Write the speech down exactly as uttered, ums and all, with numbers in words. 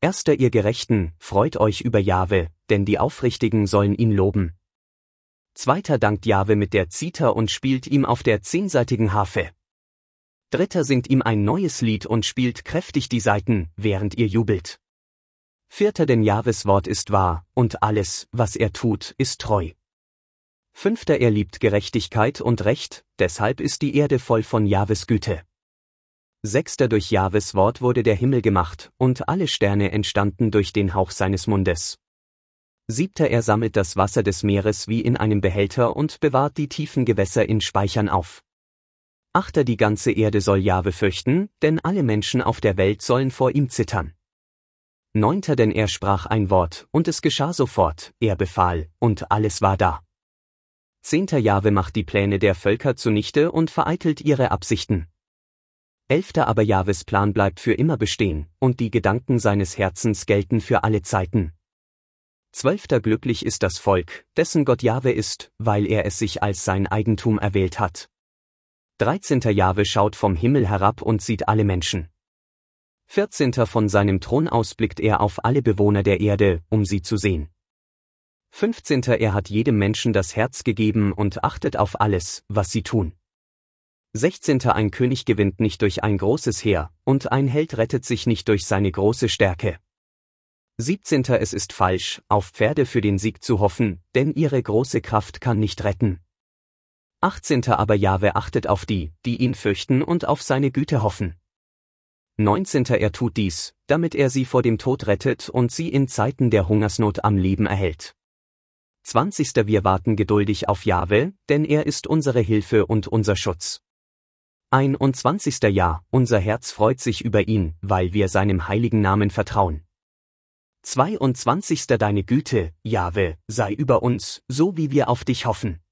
Erster ihr Gerechten, freut euch über Jahwe, denn die Aufrichtigen sollen ihn loben. Zweiter dankt Jahwe mit der Zither und spielt ihm auf der zehnsaitigen Harfe. Dritter singt ihm ein neues Lied und spielt kräftig die Saiten, während ihr jubelt. Vierter denn Jahwes Wort ist wahr, und alles, was er tut, ist treu. Fünfter er liebt Gerechtigkeit und Recht, deshalb ist die Erde voll von Jahwes Güte. Sechster durch Jahwes Wort wurde der Himmel gemacht, und alle Sterne entstanden durch den Hauch seines Mundes. Siebter er sammelt das Wasser des Meeres wie in einem Behälter und bewahrt die tiefen Gewässer in Speichern auf. Achter die ganze Erde soll Jahwe fürchten, denn alle Menschen auf der Welt sollen vor ihm zittern. Neunter denn er sprach ein Wort, und es geschah sofort, er befahl, und alles war da. Zehnter Jahwe macht die Pläne der Völker zunichte und vereitelt ihre Absichten. Elfter aber Jahwes Plan bleibt für immer bestehen, und die Gedanken seines Herzens gelten für alle Zeiten. Zwölfter glücklich ist das Volk, dessen Gott Jahwe ist, weil er es sich als sein Eigentum erwählt hat. Dreizehnter Jahwe schaut vom Himmel herab und sieht alle Menschen. Vierzehnter von seinem Thron aus blickt er auf alle Bewohner der Erde, um sie zu sehen. Fünfzehnter er hat jedem Menschen das Herz gegeben und achtet auf alles, was sie tun. Sechzehnter ein König gewinnt nicht durch ein großes Heer, und ein Held rettet sich nicht durch seine große Stärke. Siebzehnter es ist falsch, auf Pferde für den Sieg zu hoffen, denn ihre große Kraft kann nicht retten. Achtzehnter aber Jahwe achtet auf die, die ihn fürchten und auf seine Güte hoffen. Neunzehnter er tut dies, damit er sie vor dem Tod rettet und sie in Zeiten der Hungersnot am Leben erhält. Zwanzigster wir warten geduldig auf Jahwe, denn er ist unsere Hilfe und unser Schutz. Einundzwanzigster Jahr, unser Herz freut sich über ihn, weil wir seinem heiligen Namen vertrauen. Zweiundzwanzigster deine Güte, Jahwe, sei über uns, so wie wir auf dich hoffen.